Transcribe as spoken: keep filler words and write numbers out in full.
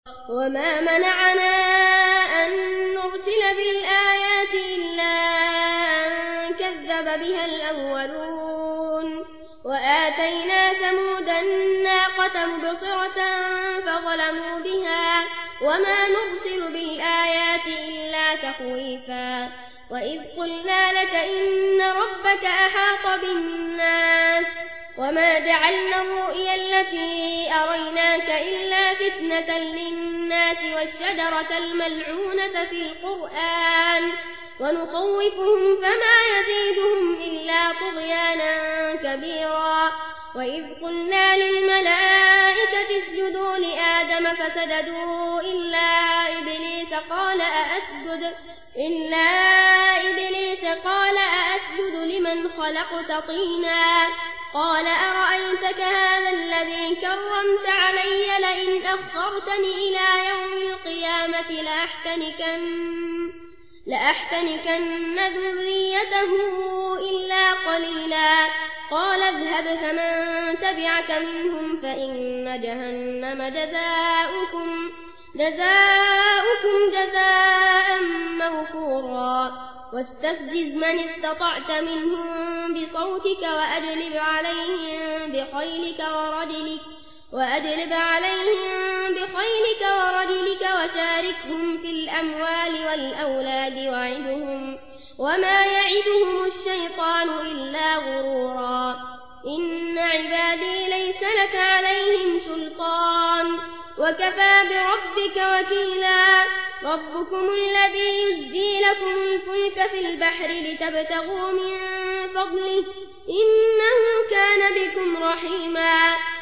وما منعنا أن نرسل بالآيات إلا أن كذب بها الأولون وآتينا ثمود الناقة مبصرة فظلموا بها وما نرسل بالآيات إلا تخويفا وإذ قلنا لك إن ربك أحاط بالناس وما جعلنا الرؤيا التي أريناك إلا فتنة للناس والشجرة الملعونة في القرآن ونخوفهم فما يزيدهم إلا طغيانا كبيرا وإذ قلنا للملائكة اسجدوا لآدم فسجدوا إلا إبليس قال أأسجد إلا إبليس قال أأسجد لمن خلقت طينا قال أرأيتك هذا الذي كرمت علي لئن أخرتني إلى يوم القيامة لأحتنكن لأحتنكن ذريته إلا قليلا قال اذهب فمن تبعك منهم فإن جهنم جزاؤكم جزاؤكم جزاء موفورا واستفزز من استطعت منهم بصوتك وأجلب عليهم بخيلك ورجلك وأجلب عليهم بخيلك ورجلك وشاركهم في الأموال والأولاد وعدهم وما يعدهم الشيطان إلا غرورا إن عبادي ليس لك عليهم سلطان وكفى بربك وكيلا ربكم الذي يزجي لكم الفلك في البحر لتبتغوا من فضله إنه كان بكم رحيما